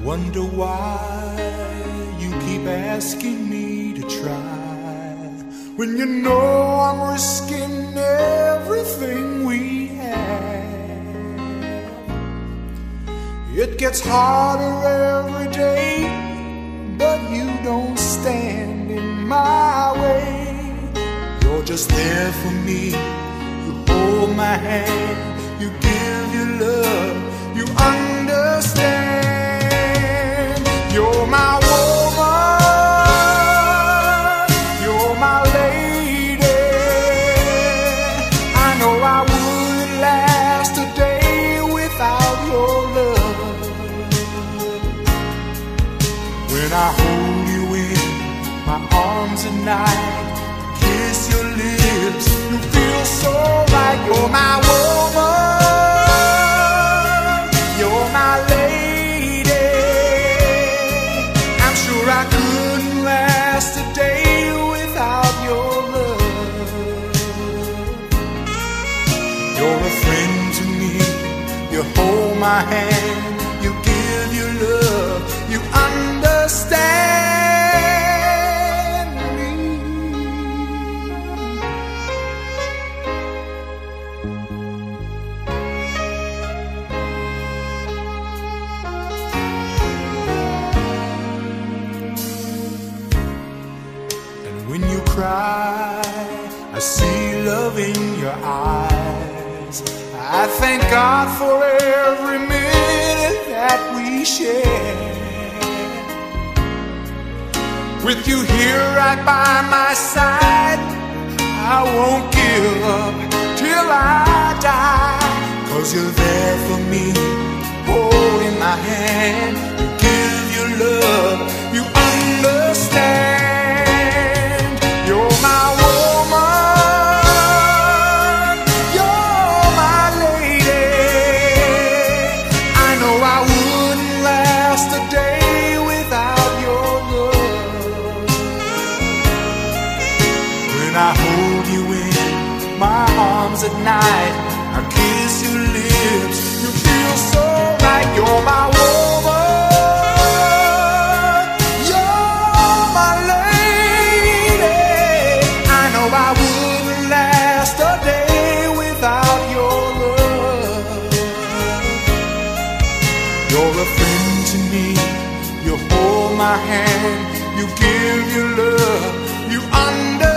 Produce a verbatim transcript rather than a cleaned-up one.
Wonder why you keep asking me to try when you know I'm risking everything we have. It gets harder every day, but you don't stand in my way. You're just there for me. You hold my hand, you give your love, you understand. You're my woman, you're my lady. I know I wouldn't last a day without your love. When I hold you in my arms at night, kiss your lips, you feel so right. You're my woman, you're my lady. I couldn't last a day without your love. You're a friend to me. You hold my hand, you give your love, you understand me. When you cry, I see love in your eyes. I thank God for every minute that we share. With you here right by my side, I won't give up till I die. 'Cause you're there for me, holding my hand. You give your love, you understand. You're my woman, you're my lady. I know I wouldn't last a day without your love. When I hold you in my arms at night, I kiss your lips, you feel so right. You're my woman. I wouldn't last a day without your love. You're a friend to me. You hold my hand, you give your love, you understand.